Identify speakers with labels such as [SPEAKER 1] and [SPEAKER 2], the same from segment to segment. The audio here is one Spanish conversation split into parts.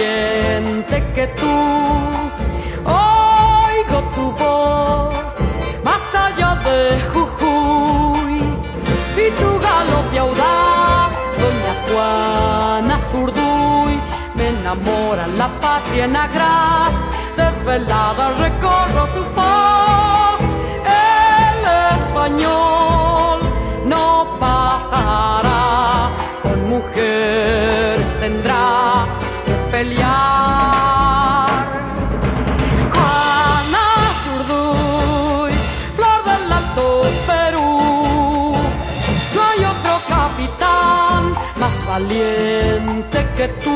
[SPEAKER 1] valiente que tú. Oigo tu voz más allá de Jujuy y tu galope audaz, doña Juana Zurduy. Me enamora la patria en agraz, desvelada recorro su voz. El español no pasará, con mujeres tendrá que pelear. Juana Zurduy, flor del Alto Perú, no hay otro capitán más valiente que tú.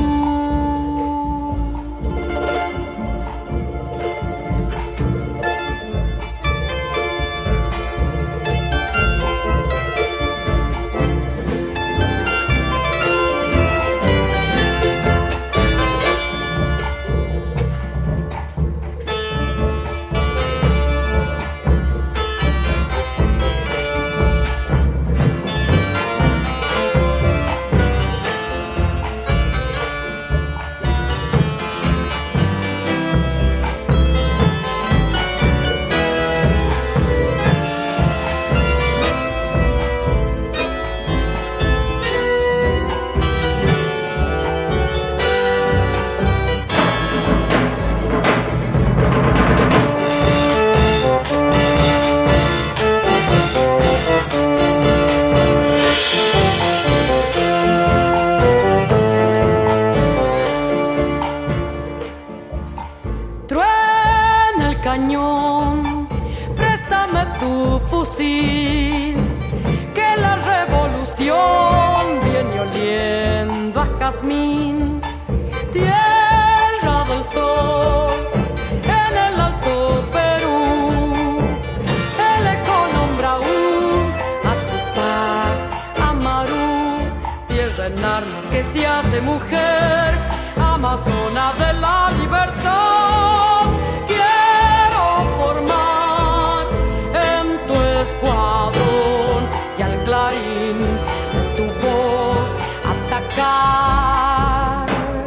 [SPEAKER 1] Truena el cañón, préstame tu fusil, que la revolución viene oliendo a jazmín. Tierra del sol, en el Alto Perú, el eco nombra aún a Tupac Amaru. Tierra en armas que se hace mujer, amazona de la libertad. Quiero formar en tu escuadrón y al clarín de tu voz atacar.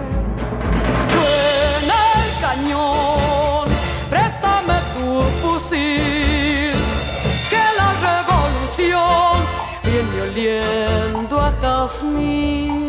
[SPEAKER 1] Suena el cañón, préstame tu fusil, que la revolución viene oliendo a jazmín.